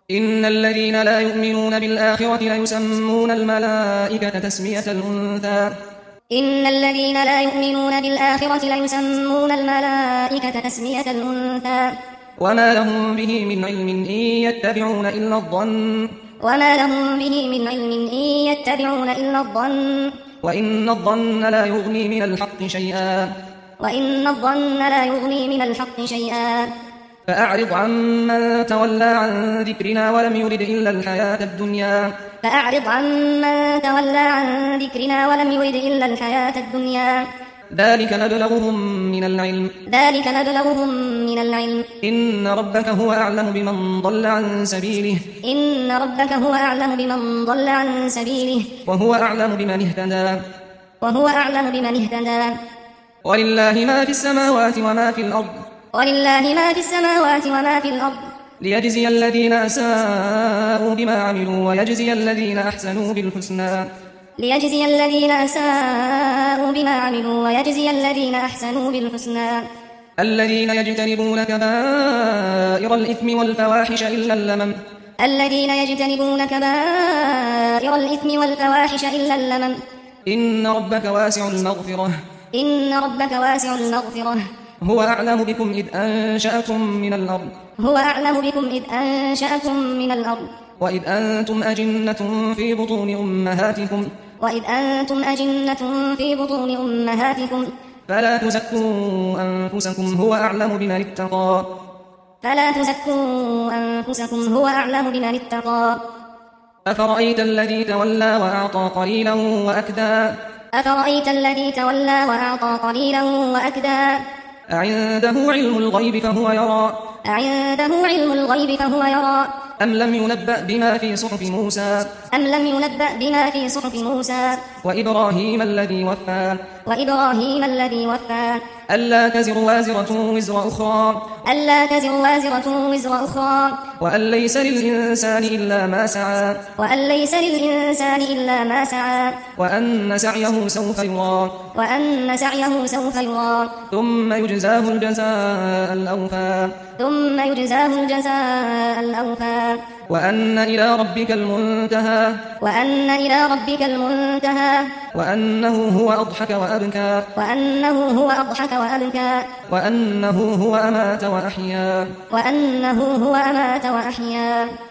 إن الذين لا يؤمنون بالآخرة ليسمون الملائكة تسمية الأنثى إن الذين لا يؤمنون بالآخرة ليسمون الملائكة تسمية الأنثى وما لهم به من علم إن يتبعون إلا الظن وما لهم به من علم إن يتبعون إلا الظن وإن الظن لا يغني من الحق شيئا وإن الظن لا يغني من الحق شيئا فأعرض عمن تولى عن ذكرنا ولم يرد إلا الحياة الدنيا فأعرض عمن تولى عن ذكرنا ولم يرد إلا الحياة الدنيا ذلك نبلغهم من العلم إن ربك هو أعلم بمن ضل عن سبيله وهو أعلم بمن اهتدى ولله ما في السماوات وما في الأرض ليجزي الذين أساءوا بما عملوا ويجزي الذين أحسنوا بالحسنى الذين يجتنبون كبائر الإثم والفواحش إلا اللمم إن ربك واسع المغفرة هو أعلم بكم إذ أنشأكم من الأرض وإذ أنتم أجنة في بطون أمهاتكم فلا تزكوا أنفسكم هو أعلم بمن اتقى أفرأيت الذي تولى وأعطى قليلا وأكدى أعنده علم الغيب فهو يرى أم لم ينبأ بما في صحف موسى وإبراهيم الذي وفى ألا تزر وازرة وزر أخرى وأن ليس للإنسان إلا ما سعى وأن سعيه سوف يرى ثم يجزاه الجزاء الأوفى وأن إلى ربك المنتهى وأنه هو أضحك وأبكى وأنه هو أمات وأحيا